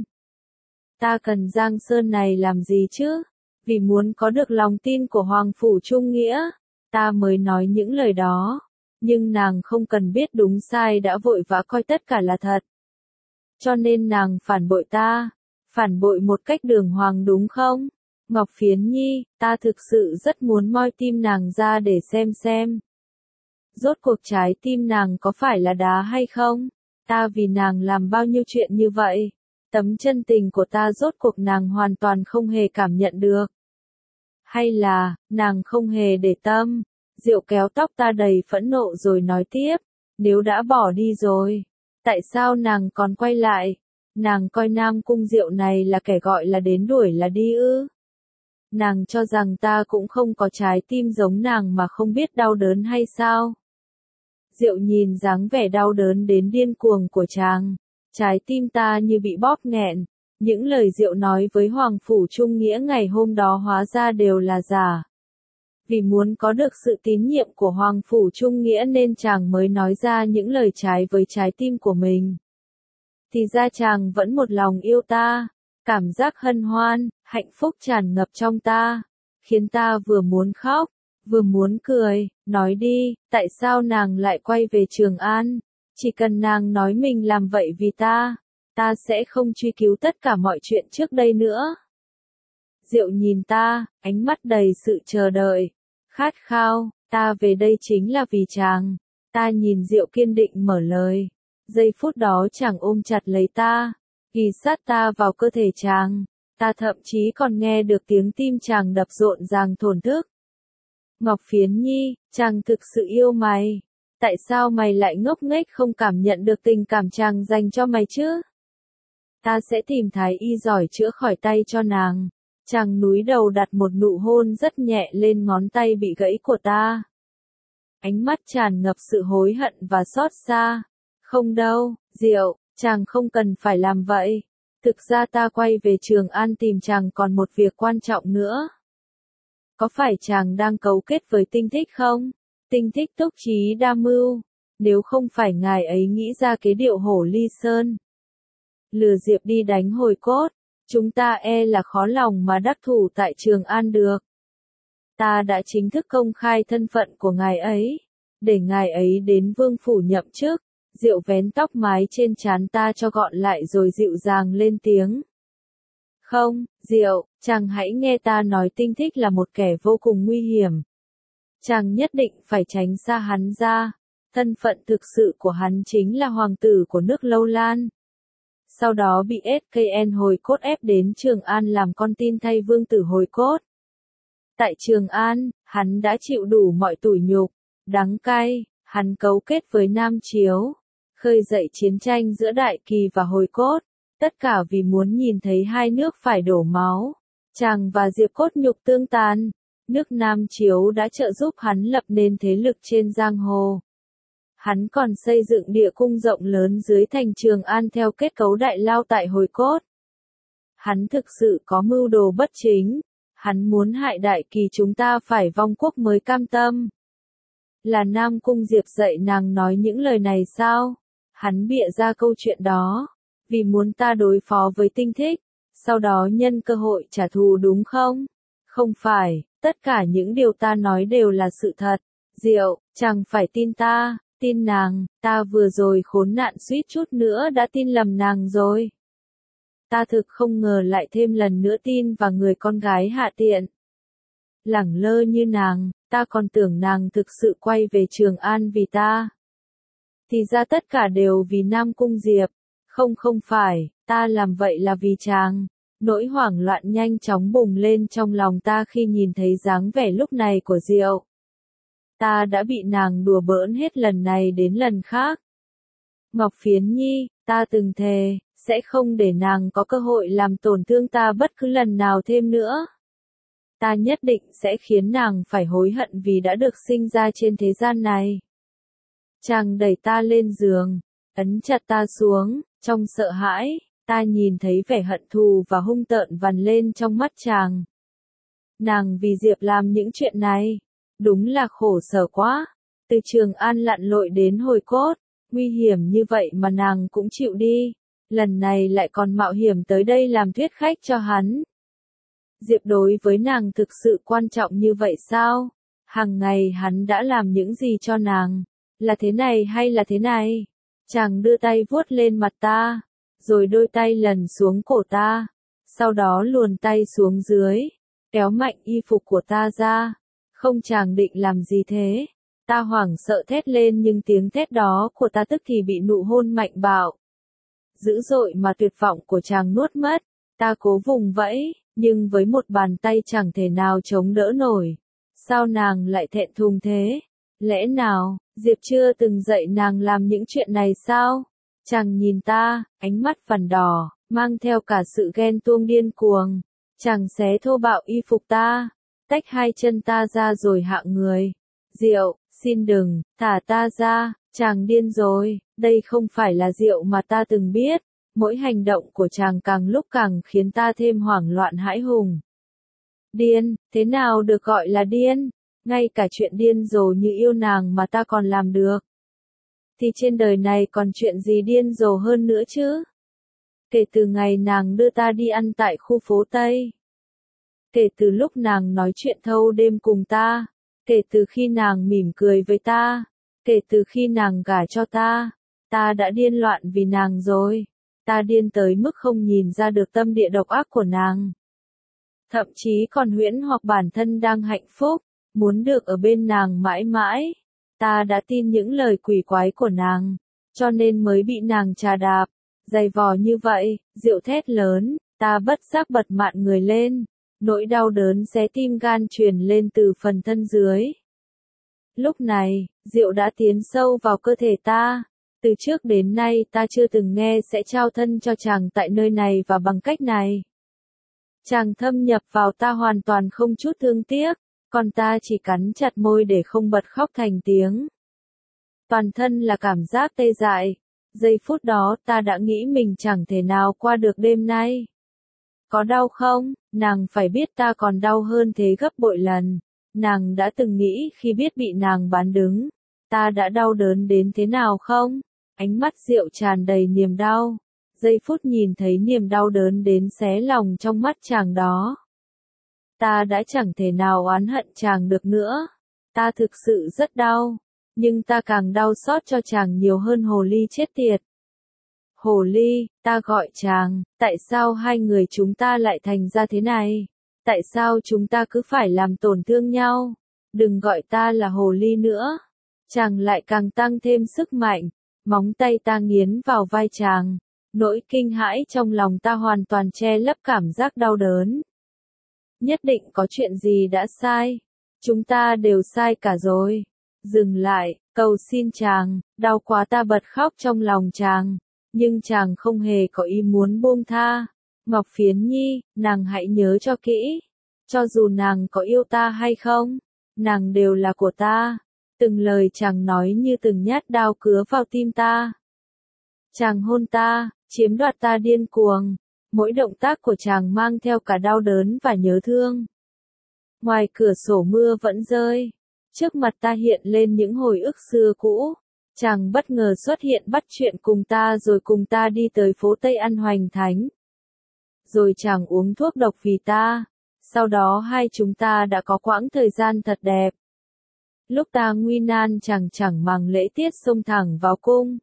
Ta cần Giang Sơn này làm gì chứ? Vì muốn có được lòng tin của Hoàng Phủ Trung Nghĩa, ta mới nói những lời đó. Nhưng nàng không cần biết đúng sai đã vội vã coi tất cả là thật. Cho nên nàng phản bội ta. Phản bội một cách đường hoàng đúng không? Ngọc Phiến Nhi, ta thực sự rất muốn moi tim nàng ra để xem xem. Rốt cuộc trái tim nàng có phải là đá hay không? Ta vì nàng làm bao nhiêu chuyện như vậy? Tấm chân tình của ta rốt cuộc nàng hoàn toàn không hề cảm nhận được. Hay là, nàng không hề để tâm? Diệu kéo tóc ta đầy phẫn nộ rồi nói tiếp. Nếu đã bỏ đi rồi, tại sao nàng còn quay lại? Nàng coi Nam Cung Diệu này là kẻ gọi là đến đuổi là đi ư? Nàng cho rằng ta cũng không có trái tim giống nàng mà không biết đau đớn hay sao? Diệu nhìn dáng vẻ đau đớn đến điên cuồng của chàng. Trái tim ta như bị bóp nghẹn. Những lời Diệu nói với Hoàng Phủ Trung Nghĩa ngày hôm đó hóa ra đều là giả. Vì muốn có được sự tín nhiệm của Hoàng Phủ Trung Nghĩa nên chàng mới nói ra những lời trái với trái tim của mình. Thì ra chàng vẫn một lòng yêu ta. Cảm giác hân hoan, hạnh phúc tràn ngập trong ta. Khiến ta vừa muốn khóc, vừa muốn cười. Nói đi, tại sao nàng lại quay về Trường An? Chỉ cần nàng nói mình làm vậy vì ta, ta sẽ không truy cứu tất cả mọi chuyện trước đây nữa. Diệu nhìn ta, ánh mắt đầy sự chờ đợi, khát khao. Ta về đây chính là vì chàng. Ta nhìn Diệu kiên định mở lời. Giây phút đó chàng ôm chặt lấy ta, ghi sát ta vào cơ thể chàng. Ta thậm chí còn nghe được tiếng tim chàng đập rộn ràng thổn thức. Ngọc Phiến Nhi, chàng thực sự yêu mày. Tại sao mày lại ngốc nghếch không cảm nhận được tình cảm chàng dành cho mày chứ? Ta sẽ tìm thái y giỏi chữa khỏi tay cho nàng. Chàng núi đầu đặt một nụ hôn rất nhẹ lên ngón tay bị gãy của ta. Ánh mắt tràn ngập sự hối hận và xót xa. Không đâu, Diệu, chàng không cần phải làm vậy. Thực ra ta quay về Trường An tìm chàng còn một việc quan trọng nữa. Có phải chàng đang cấu kết với Tinh Thích không? Tinh Thích túc trí đa mưu. Nếu không phải ngài ấy nghĩ ra kế điệu hổ ly sơn, lừa Diệp đi đánh hồi cốt, chúng ta e là khó lòng mà đắc thủ tại Trường An được. Ta đã chính thức công khai thân phận của ngài ấy, để ngài ấy đến vương phủ nhậm chức. Diệu vén tóc mái trên trán ta cho gọn lại rồi dịu dàng lên tiếng. Không, Diệu, chàng hãy nghe ta nói, Tinh Thích là một kẻ vô cùng nguy hiểm. Chàng nhất định phải tránh xa hắn ra. Thân phận thực sự của hắn chính là hoàng tử của nước Lâu Lan. Sau đó bị ét ca en Hồi Cốt ép đến Trường An làm con tin thay vương tử Hồi Cốt. Tại Trường An, hắn đã chịu đủ mọi tủi nhục, đắng cay, hắn cấu kết với Nam Chiếu, khơi dậy chiến tranh giữa Đại Kỳ và Hồi Cốt, tất cả vì muốn nhìn thấy hai nước phải đổ máu. Chàng và Diệp Cốt nhục tương tàn, nước Nam Chiếu đã trợ giúp hắn lập nên thế lực trên giang hồ. Hắn còn xây dựng địa cung rộng lớn dưới thành Trường An theo kết cấu đại lao tại Hồi Cốt. Hắn thực sự có mưu đồ bất chính, hắn muốn hại Đại Kỳ chúng ta phải vong quốc mới cam tâm. Là Nam Cung Diệp dạy nàng nói những lời này sao? Hắn bịa ra câu chuyện đó, vì muốn ta đối phó với Tinh Thích, sau đó nhân cơ hội trả thù đúng không? Không phải, tất cả những điều ta nói đều là sự thật. Diệu, chàng phải tin ta, tin nàng, ta vừa rồi khốn nạn suýt chút nữa đã tin lầm nàng rồi. Ta thực không ngờ lại thêm lần nữa tin vào người con gái hạ tiện. Lẳng lơ như nàng, ta còn tưởng nàng thực sự quay về Trường An vì ta. Thì ra tất cả đều vì Nam Cung Diệp. Không không phải, ta làm vậy là vì chàng. Nỗi hoảng loạn nhanh chóng bùng lên trong lòng ta khi nhìn thấy dáng vẻ lúc này của Diệu. Ta đã bị nàng đùa bỡn hết lần này đến lần khác. Ngọc Phiến Nhi, ta từng thề, sẽ không để nàng có cơ hội làm tổn thương ta bất cứ lần nào thêm nữa. Ta nhất định sẽ khiến nàng phải hối hận vì đã được sinh ra trên thế gian này. Chàng đẩy ta lên giường, ấn chặt ta xuống, trong sợ hãi, ta nhìn thấy vẻ hận thù và hung tợn vằn lên trong mắt chàng. Nàng vì Diệp làm những chuyện này, đúng là khổ sở quá. Từ Trường An lặn lội đến Hồi Cốt, nguy hiểm như vậy mà nàng cũng chịu đi. Lần này lại còn mạo hiểm tới đây làm thuyết khách cho hắn. Diệp đối với nàng thực sự quan trọng như vậy sao? Hàng ngày hắn đã làm những gì cho nàng? Là thế này hay là thế này? Chàng đưa tay vuốt lên mặt ta, rồi đôi tay lần xuống cổ ta, sau đó luồn tay xuống dưới, kéo mạnh y phục của ta ra. Không, chàng định làm gì thế? Ta hoảng sợ thét lên, nhưng tiếng thét đó của ta tức thì bị nụ hôn mạnh bạo, dữ dội mà tuyệt vọng của chàng nuốt mất. Ta cố vùng vẫy, nhưng với một bàn tay chẳng thể nào chống đỡ nổi. Sao nàng lại thẹn thùng thế? Lẽ nào, Diệp chưa từng dạy nàng làm những chuyện này sao? Chàng nhìn ta, ánh mắt vằn đỏ, mang theo cả sự ghen tuông điên cuồng. Chàng xé thô bạo y phục ta, tách hai chân ta ra rồi hạ người. Diệu, xin đừng, thả ta ra, chàng điên rồi, đây không phải là Diệu mà ta từng biết. Mỗi hành động của chàng càng lúc càng khiến ta thêm hoảng loạn hãi hùng. Điên, thế nào được gọi là điên? Ngay cả chuyện điên rồ như yêu nàng mà ta còn làm được. Thì trên đời này còn chuyện gì điên rồ hơn nữa chứ? Kể từ ngày nàng đưa ta đi ăn tại khu phố Tây. Kể từ lúc nàng nói chuyện thâu đêm cùng ta. Kể từ khi nàng mỉm cười với ta. Kể từ khi nàng gả cho ta. Ta đã điên loạn vì nàng rồi. Ta điên tới mức không nhìn ra được tâm địa độc ác của nàng. Thậm chí còn huyễn hoặc bản thân đang hạnh phúc, muốn được ở bên nàng mãi mãi. Ta đã tin những lời quỷ quái của nàng, cho nên mới bị nàng trà đạp, giày vò như vậy. Diệu thét lớn, ta bất giác bật mạn người lên, nỗi đau đớn xé tim gan truyền lên từ phần thân dưới. Lúc này, Diệu đã tiến sâu vào cơ thể ta. Từ trước đến nay ta chưa từng nghe sẽ trao thân cho chàng tại nơi này và bằng cách này. Chàng thâm nhập vào ta hoàn toàn không chút thương tiếc, còn ta chỉ cắn chặt môi để không bật khóc thành tiếng. Toàn thân là cảm giác tê dại. Giây phút đó ta đã nghĩ mình chẳng thể nào qua được đêm nay. Có đau không? Nàng phải biết ta còn đau hơn thế gấp bội lần. Nàng đã từng nghĩ khi biết bị nàng bán đứng, ta đã đau đớn đến thế nào không? Ánh mắt Diệu tràn đầy niềm đau. giây phút nhìn thấy niềm đau đớn đến xé lòng trong mắt chàng đó. Ta đã chẳng thể nào oán hận chàng được nữa. Ta thực sự rất đau, nhưng ta càng đau xót cho chàng nhiều hơn hồ ly chết tiệt. Hồ ly, ta gọi chàng, tại sao hai người chúng ta lại thành ra thế này? Tại sao chúng ta cứ phải làm tổn thương nhau? Đừng gọi ta là hồ ly nữa. Chàng lại càng tăng thêm sức mạnh, móng tay ta nghiến vào vai chàng. Nỗi kinh hãi trong lòng ta hoàn toàn che lấp cảm giác đau đớn. Nhất định có chuyện gì đã sai. Chúng ta đều sai cả rồi. Dừng lại, cầu xin chàng, đau quá ta bật khóc trong lòng chàng. Nhưng chàng không hề có ý muốn buông tha. Ngọc Phiến Nhi, nàng hãy nhớ cho kỹ. Cho dù nàng có yêu ta hay không, nàng đều là của ta. Từng lời chàng nói như từng nhát đao cứa vào tim ta. Chàng hôn ta, chiếm đoạt ta điên cuồng. Mỗi động tác của chàng mang theo cả đau đớn và nhớ thương. Ngoài cửa sổ mưa vẫn rơi. Trước mặt ta hiện lên những hồi ức xưa cũ. Chàng bất ngờ xuất hiện bắt chuyện cùng ta rồi cùng ta đi tới phố Tây ăn hoành thánh. Rồi chàng uống thuốc độc vì ta. Sau đó hai chúng ta đã có quãng thời gian thật đẹp. Lúc ta nguy nan chàng chẳng màng lễ tiết xông thẳng vào cung.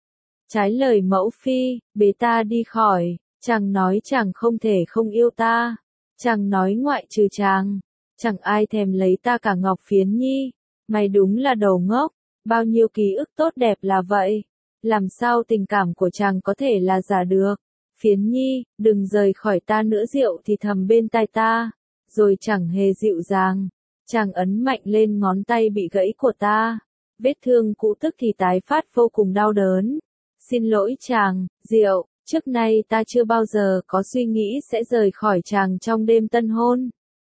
Trái lời mẫu phi, bế ta đi khỏi. Chàng nói chàng không thể không yêu ta. Chàng nói ngoại trừ chàng, chẳng ai thèm lấy ta cả. Ngọc Phiến Nhi, mày đúng là đầu ngốc. Bao nhiêu ký ức tốt đẹp là vậy. Làm sao tình cảm của chàng có thể là giả được. Phiến Nhi, đừng rời khỏi ta nữa. Rượu thì thầm bên tai ta. Rồi chẳng hề dịu dàng. Chàng ấn mạnh lên ngón tay bị gãy của ta. Vết thương cũ tức thì tái phát vô cùng đau đớn. Xin lỗi chàng, Diệu, trước nay ta chưa bao giờ có suy nghĩ sẽ rời khỏi chàng trong đêm tân hôn.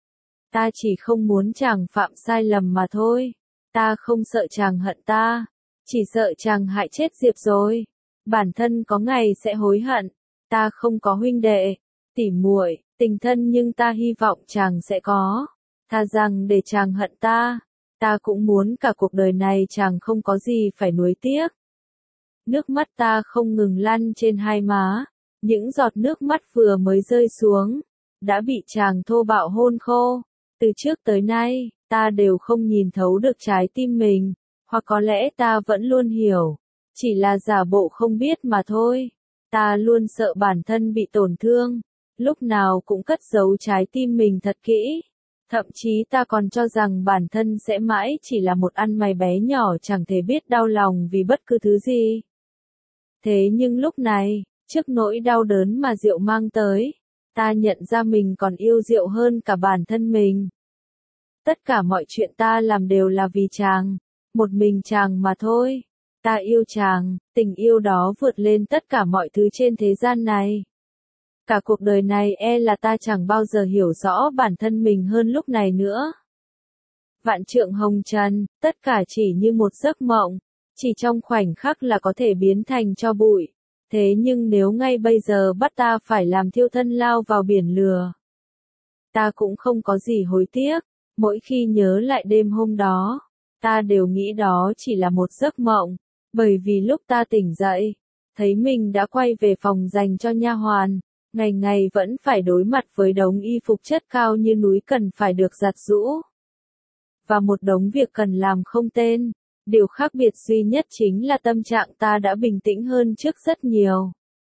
Ta chỉ không muốn chàng phạm sai lầm mà thôi. Ta không sợ chàng hận ta, chỉ sợ chàng hại chết Diệp rồi. Bản thân có ngày sẽ hối hận. Ta không có huynh đệ, tỉ muội, tình thân nhưng ta hy vọng chàng sẽ có. Thà rằng để chàng hận ta, ta cũng muốn cả cuộc đời này chàng không có gì phải nuối tiếc. Nước mắt ta không ngừng lăn trên hai má. Những giọt nước mắt vừa mới rơi xuống, đã bị chàng thô bạo hôn khô. Từ trước tới nay, ta đều không nhìn thấu được trái tim mình. Hoặc có lẽ ta vẫn luôn hiểu. Chỉ là giả bộ không biết mà thôi. Ta luôn sợ bản thân bị tổn thương. Lúc nào cũng cất giấu trái tim mình thật kỹ. Thậm chí ta còn cho rằng bản thân sẽ mãi chỉ là một ăn mày bé nhỏ chẳng thể biết đau lòng vì bất cứ thứ gì. Thế nhưng lúc này, trước nỗi đau đớn mà Diệu mang tới, ta nhận ra mình còn yêu Diệu hơn cả bản thân mình. Tất cả mọi chuyện ta làm đều là vì chàng, một mình chàng mà thôi. Ta yêu chàng, tình yêu đó vượt lên tất cả mọi thứ trên thế gian này. Cả cuộc đời này e là ta chẳng bao giờ hiểu rõ bản thân mình hơn lúc này nữa. Vạn trượng hồng trần, tất cả chỉ như một giấc mộng, chỉ trong khoảnh khắc là có thể biến thành tro bụi. Thế nhưng nếu ngay bây giờ bắt ta phải làm thiêu thân lao vào biển lửa, ta cũng không có gì hối tiếc. Mỗi khi nhớ lại đêm hôm đó, ta đều nghĩ đó chỉ là một giấc mộng, bởi vì lúc ta tỉnh dậy, thấy mình đã quay về phòng dành cho nha hoàn, ngày ngày vẫn phải đối mặt với đống y phục chất cao như núi cần phải được giặt giũ, và một đống việc cần làm không tên. Điều khác biệt duy nhất chính là tâm trạng ta đã bình tĩnh hơn trước rất nhiều.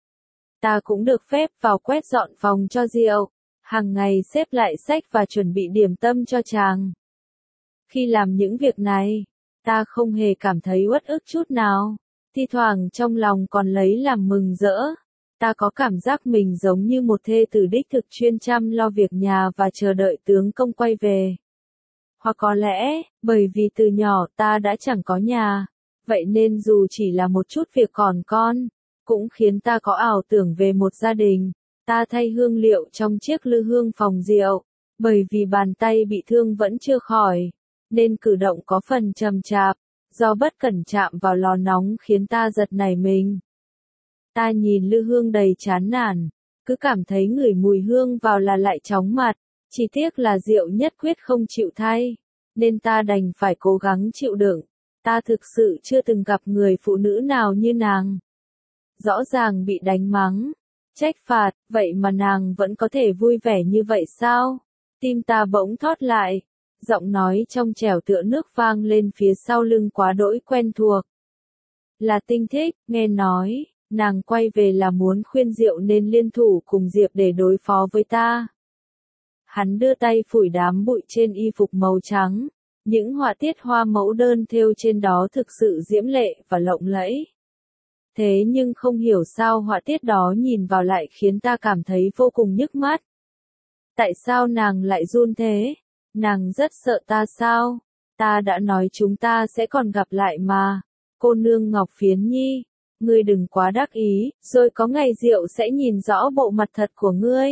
Ta cũng được phép vào quét dọn phòng cho Diệu, hàng ngày xếp lại sách và chuẩn bị điểm tâm cho chàng. Khi làm những việc này, ta không hề cảm thấy uất ức chút nào, thi thoảng trong lòng còn lấy làm mừng rỡ. Ta có cảm giác mình giống như một thê tử đích thực chuyên chăm lo việc nhà và chờ đợi tướng công quay về. Hoặc có lẽ, bởi vì từ nhỏ ta đã chẳng có nhà, vậy nên dù chỉ là một chút việc còn con, cũng khiến ta có ảo tưởng về một gia đình. Ta thay hương liệu trong chiếc lư hương phòng Diệu, bởi vì bàn tay bị thương vẫn chưa khỏi, nên cử động có phần chậm chạp, do bất cẩn chạm vào lò nóng khiến ta giật nảy mình. Ta nhìn lư hương đầy chán nản, cứ cảm thấy ngửi mùi hương vào là lại chóng mặt, chỉ tiếc là Diệu nhất quyết không chịu thay, nên ta đành phải cố gắng chịu đựng. Ta thực sự chưa từng gặp người phụ nữ nào như nàng. rõ ràng bị đánh mắng, trách phạt, vậy mà nàng vẫn có thể vui vẻ như vậy sao? Tim ta bỗng thót lại, giọng nói trong trẻo tựa nước vang lên phía sau lưng quá đỗi quen thuộc. Là Tinh Thích, nghe nói, nàng quay về là muốn khuyên Diệu nên liên thủ cùng Diệp để đối phó với ta. Hắn đưa tay phủi đám bụi trên y phục màu trắng, những họa tiết hoa mẫu đơn thêu trên đó thực sự diễm lệ và lộng lẫy. Thế nhưng không hiểu sao họa tiết đó nhìn vào lại khiến ta cảm thấy vô cùng nhức mắt. Tại sao nàng lại run thế? Nàng rất sợ ta sao? Ta đã nói chúng ta sẽ còn gặp lại mà. Cô nương Ngọc Phiến Nhi, ngươi đừng quá đắc ý, rồi có ngày Diệu sẽ nhìn rõ bộ mặt thật của ngươi.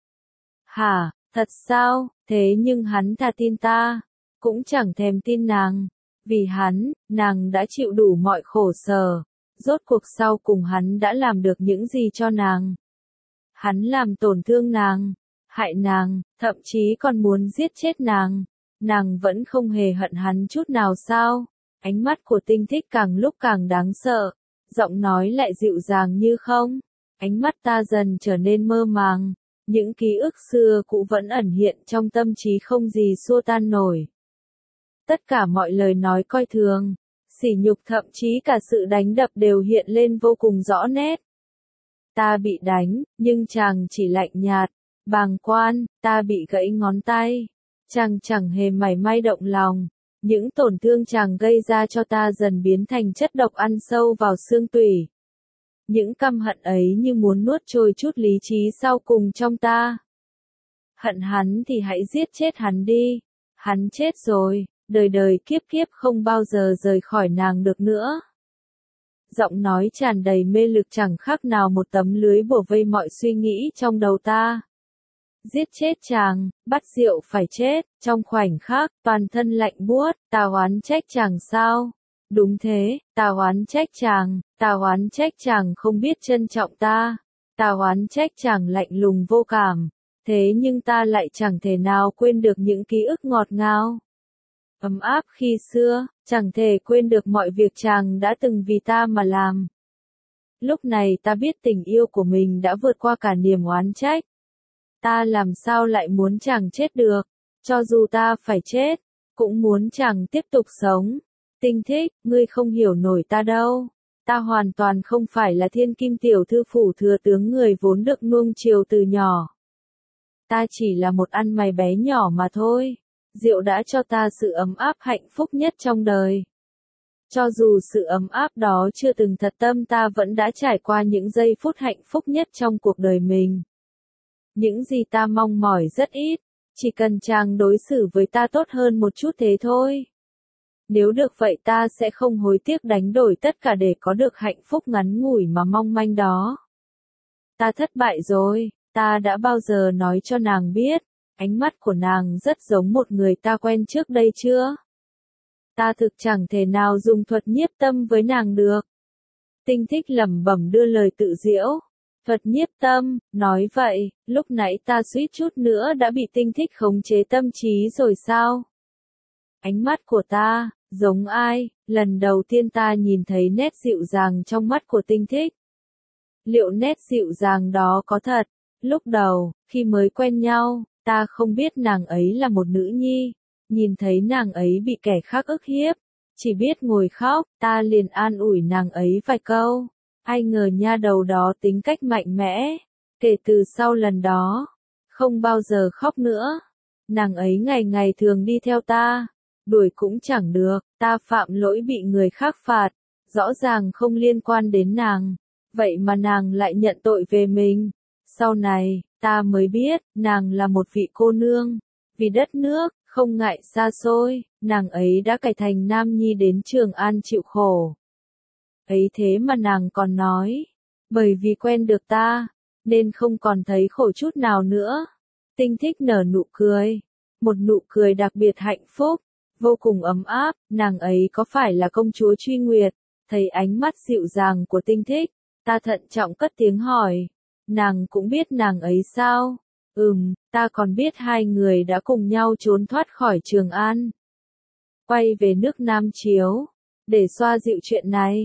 Hả, thật sao? Thế nhưng hắn thà tin ta, cũng chẳng thèm tin nàng. Vì hắn, nàng đã chịu đủ mọi khổ sở. Rốt cuộc sau cùng hắn đã làm được những gì cho nàng? Hắn làm tổn thương nàng, hại nàng, thậm chí còn muốn giết chết nàng. Nàng vẫn không hề hận hắn chút nào sao? Ánh mắt của Tinh Thích càng lúc càng đáng sợ, giọng nói lại dịu dàng như không. Ánh mắt ta dần trở nên mơ màng, những ký ức xưa cũ vẫn ẩn hiện trong tâm trí không gì xua tan nổi. Tất cả mọi lời nói coi thường, sỉ nhục thậm chí cả sự đánh đập đều hiện lên vô cùng rõ nét. Ta bị đánh, nhưng chàng chỉ lạnh nhạt, bàng quan, ta bị gãy ngón tay, chàng chẳng hề mảy may động lòng. Những tổn thương chàng gây ra cho ta dần biến thành chất độc ăn sâu vào xương tủy. Những căm hận ấy như muốn nuốt trôi chút lý trí sau cùng trong ta. Hận hắn thì hãy giết chết hắn đi. Hắn chết rồi, đời đời kiếp kiếp không bao giờ rời khỏi nàng được nữa. Giọng nói tràn đầy mê lực chẳng khác nào một tấm lưới bủa vây mọi suy nghĩ trong đầu ta. Giết chết chàng, bắt Diệu phải chết, trong khoảnh khắc, toàn thân lạnh buốt, ta oán trách chàng sao? Đúng thế, ta oán trách chàng, ta oán trách chàng không biết trân trọng ta, ta oán trách chàng lạnh lùng vô cảm, thế nhưng ta lại chẳng thể nào quên được những ký ức ngọt ngào. Ấm áp khi xưa, chẳng thể quên được mọi việc chàng đã từng vì ta mà làm. Lúc này ta biết tình yêu của mình đã vượt qua cả niềm oán trách. Ta làm sao lại muốn chàng chết được, cho dù ta phải chết, cũng muốn chàng tiếp tục sống. Tinh Thích, ngươi không hiểu nổi ta đâu. Ta hoàn toàn không phải là thiên kim tiểu thư phủ thừa tướng người vốn được nuông chiều từ nhỏ. Ta chỉ là một ăn mày bé nhỏ mà thôi. Diệu đã cho ta sự ấm áp hạnh phúc nhất trong đời. Cho dù sự ấm áp đó chưa từng thật tâm, ta vẫn đã trải qua những giây phút hạnh phúc nhất trong cuộc đời mình. Những gì ta mong mỏi rất ít, chỉ cần chàng đối xử với ta tốt hơn một chút thế thôi. Nếu được vậy ta sẽ không hối tiếc đánh đổi tất cả để có được hạnh phúc ngắn ngủi mà mong manh đó. Ta thất bại rồi, ta đã bao giờ nói cho nàng biết, ánh mắt của nàng rất giống một người ta quen trước đây chưa? Ta thực chẳng thể nào dùng thuật nhiếp tâm với nàng được. Tinh Thích lẩm bẩm đưa lời tự giễu. Thuật nhiếp tâm, nói vậy, lúc nãy ta suýt chút nữa đã bị Tinh Thích khống chế tâm trí rồi sao? Ánh mắt của ta, giống ai? Lần đầu tiên ta nhìn thấy nét dịu dàng trong mắt của Tinh Thích. Liệu nét dịu dàng đó có thật? Lúc đầu, khi mới quen nhau, ta không biết nàng ấy là một nữ nhi. Nhìn thấy nàng ấy bị kẻ khác ức hiếp, chỉ biết ngồi khóc, ta liền an ủi nàng ấy vài câu. Ai ngờ nha đầu đó tính cách mạnh mẽ, kể từ sau lần đó, không bao giờ khóc nữa. Nàng ấy ngày ngày thường đi theo ta, đuổi cũng chẳng được, ta phạm lỗi bị người khác phạt, rõ ràng không liên quan đến nàng, vậy mà nàng lại nhận tội về mình. Sau này, ta mới biết, nàng là một vị cô nương, vì đất nước, không ngại xa xôi, nàng ấy đã cải thành nam nhi đến Trường An chịu khổ. Ấy thế mà nàng còn nói, bởi vì quen được ta, nên không còn thấy khổ chút nào nữa. Tinh Thích nở nụ cười, một nụ cười đặc biệt hạnh phúc, vô cùng ấm áp. Nàng ấy có phải là công chúa Truy Nguyệt? Thấy ánh mắt dịu dàng của Tinh Thích, ta thận trọng cất tiếng hỏi, nàng cũng biết nàng ấy sao? Ừm, ta còn biết hai người đã cùng nhau trốn thoát khỏi Trường An, quay về nước Nam Chiếu, để xoa dịu chuyện này.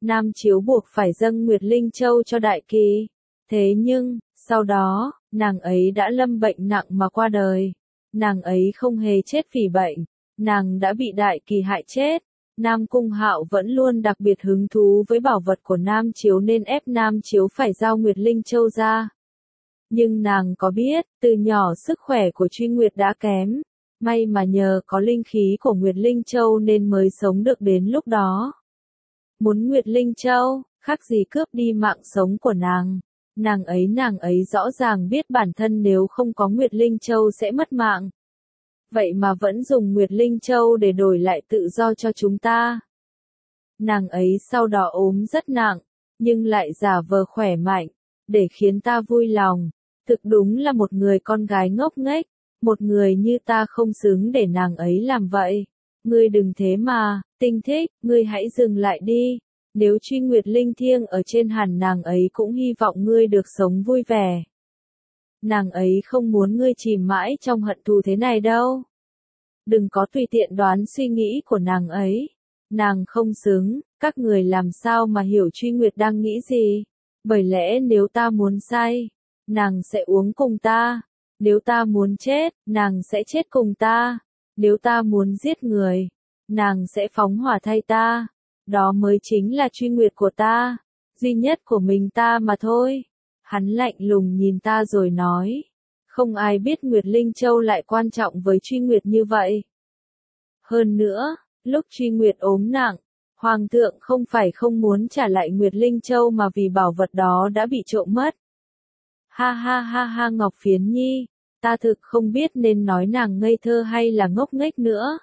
Nam Chiếu buộc phải dâng Nguyệt Linh Châu cho Đại Kỳ. Thế nhưng, sau đó, nàng ấy đã lâm bệnh nặng mà qua đời. Nàng ấy không hề chết vì bệnh, nàng đã bị Đại Kỳ hại chết. Nam Cung Hạo vẫn luôn đặc biệt hứng thú với bảo vật của Nam Chiếu nên ép Nam Chiếu phải giao Nguyệt Linh Châu ra. Nhưng nàng có biết, từ nhỏ sức khỏe của Truy Nguyệt đã kém, may mà nhờ có linh khí của Nguyệt Linh Châu nên mới sống được đến lúc đó. Muốn Nguyệt Linh Châu, khác gì cướp đi mạng sống của nàng. Nàng ấy nàng ấy rõ ràng biết bản thân nếu không có Nguyệt Linh Châu sẽ mất mạng. Vậy mà vẫn dùng Nguyệt Linh Châu để đổi lại tự do cho chúng ta. Nàng ấy sau đó ốm rất nặng, nhưng lại giả vờ khỏe mạnh, để khiến ta vui lòng. Thực đúng là một người con gái ngốc nghếch, một người như ta không xứng để nàng ấy làm vậy. Ngươi đừng thế mà, Tinh Thích, ngươi hãy dừng lại đi. Nếu Truy Nguyệt linh thiêng ở trên hẳn nàng ấy cũng hy vọng ngươi được sống vui vẻ. Nàng ấy không muốn ngươi chìm mãi trong hận thù thế này đâu. Đừng có tùy tiện đoán suy nghĩ của nàng ấy. Nàng không xứng, các người làm sao mà hiểu Truy Nguyệt đang nghĩ gì. Bởi lẽ nếu ta muốn say, nàng sẽ uống cùng ta. Nếu ta muốn chết, nàng sẽ chết cùng ta. Nếu ta muốn giết người, nàng sẽ phóng hỏa thay ta. Đó mới chính là Truy Nguyệt của ta, duy nhất của mình ta mà thôi. Hắn lạnh lùng nhìn ta rồi nói. Không ai biết Nguyệt Linh Châu lại quan trọng với Truy Nguyệt như vậy. Hơn nữa, lúc Truy Nguyệt ốm nặng, Hoàng thượng không phải không muốn trả lại Nguyệt Linh Châu mà vì bảo vật đó đã bị trộm mất. Ha ha ha ha Ngọc Phiến Nhi, ta thực không biết nên nói nàng ngây thơ hay là ngốc nghếch nữa.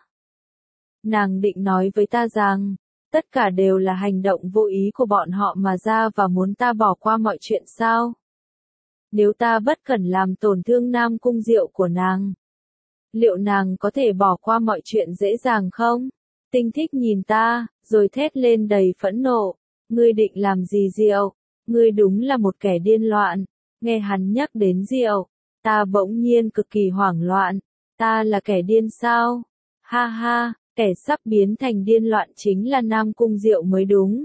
Nàng định nói với ta rằng, tất cả đều là hành động vô ý của bọn họ mà ra và muốn ta bỏ qua mọi chuyện sao? Nếu ta bất cẩn làm tổn thương Nam Cung Diệu của nàng, liệu nàng có thể bỏ qua mọi chuyện dễ dàng không? Tinh Thích nhìn ta, rồi thét lên đầy phẫn nộ. Ngươi định làm gì Diệu? Ngươi đúng là một kẻ điên loạn. Nghe hắn nhắc đến Diệu, ta bỗng nhiên cực kỳ hoảng loạn. Ta là kẻ điên sao? Ha ha, kẻ sắp biến thành điên loạn chính là Nam Cung Diệu mới đúng.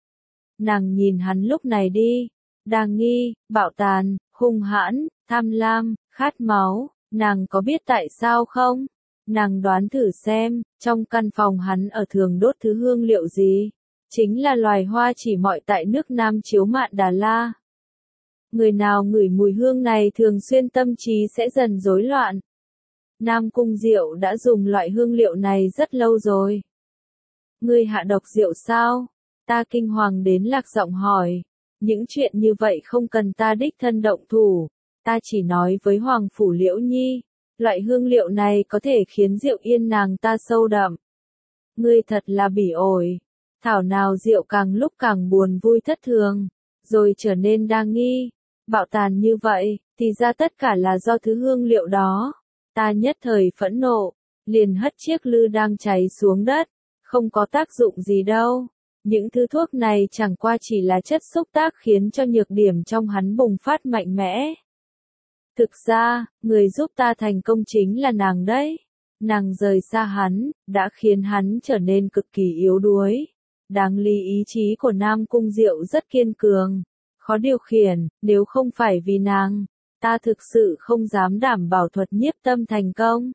Nàng nhìn hắn lúc này đi, đa nghi, bạo tàn, hung hãn, tham lam, khát máu, nàng có biết tại sao không? Nàng đoán thử xem, trong căn phòng hắn ở thường đốt thứ hương liệu gì? Chính là loài hoa chỉ mọi tại nước Nam Chiếu Mạn Đà La. Người nào ngửi mùi hương này thường xuyên tâm trí sẽ dần rối loạn. Nam Cung Diệu đã dùng loại hương liệu này rất lâu rồi. Ngươi hạ độc rượu sao? Ta kinh hoàng đến lạc giọng hỏi. Những chuyện như vậy không cần ta đích thân động thủ. Ta chỉ nói với Hoàng Phủ Liễu Nhi. Loại hương liệu này có thể khiến rượu yên nàng ta sâu đậm. Ngươi thật là bỉ ổi. Thảo nào rượu càng lúc càng buồn vui thất thường. Rồi trở nên đa nghi. Bạo tàn như vậy, thì ra tất cả là do thứ hương liệu đó. Ta nhất thời phẫn nộ, liền hất chiếc lư đang cháy xuống đất, không có tác dụng gì đâu. Những thứ thuốc này chẳng qua chỉ là chất xúc tác khiến cho nhược điểm trong hắn bùng phát mạnh mẽ. Thực ra, người giúp ta thành công chính là nàng đấy. Nàng rời xa hắn, đã khiến hắn trở nên cực kỳ yếu đuối. Đáng lý ý chí của Nam Cung Diệu rất kiên cường, khó điều khiển, nếu không phải vì nàng. Ta thực sự không dám đảm bảo thuật nhiếp tâm thành công.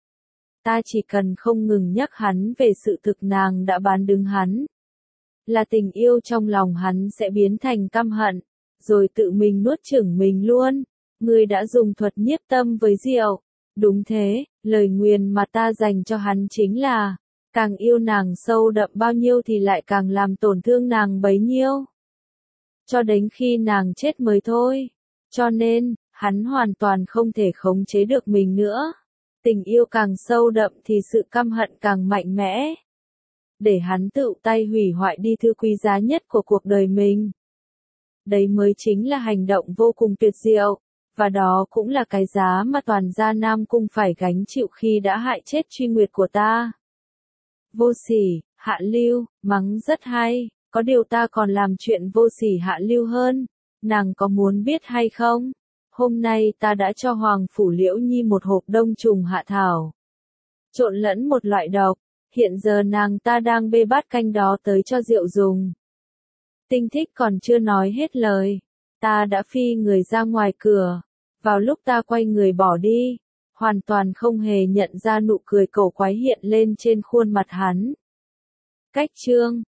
Ta chỉ cần không ngừng nhắc hắn về sự thực nàng đã bán đứng hắn. Là tình yêu trong lòng hắn sẽ biến thành căm hận, rồi tự mình nuốt chửng mình luôn. Ngươi đã dùng thuật nhiếp tâm với Diệu. Đúng thế, lời nguyền mà ta dành cho hắn chính là, càng yêu nàng sâu đậm bao nhiêu thì lại càng làm tổn thương nàng bấy nhiêu. Cho đến khi nàng chết mới thôi. Cho nên, hắn hoàn toàn không thể khống chế được mình nữa. Tình yêu càng sâu đậm thì sự căm hận càng mạnh mẽ. Để hắn tự tay hủy hoại đi thứ quý giá nhất của cuộc đời mình. Đấy mới chính là hành động vô cùng tuyệt diệu. Và đó cũng là cái giá mà toàn gia Nam Cung phải gánh chịu khi đã hại chết Truy Nguyệt của ta. Vô sỉ, hạ lưu, mắng rất hay. Có điều ta còn làm chuyện vô sỉ hạ lưu hơn. Nàng có muốn biết hay không? Hôm nay ta đã cho Hoàng Phủ Liễu Nhi một hộp đông trùng hạ thảo. Trộn lẫn một loại độc. Hiện giờ nàng ta đang bê bát canh đó tới cho Diệu dùng. Tinh Thích còn chưa nói hết lời. Ta đã phi người ra ngoài cửa. Vào lúc ta quay người bỏ đi, hoàn toàn không hề nhận ra nụ cười cổ quái hiện lên trên khuôn mặt hắn. Cách chương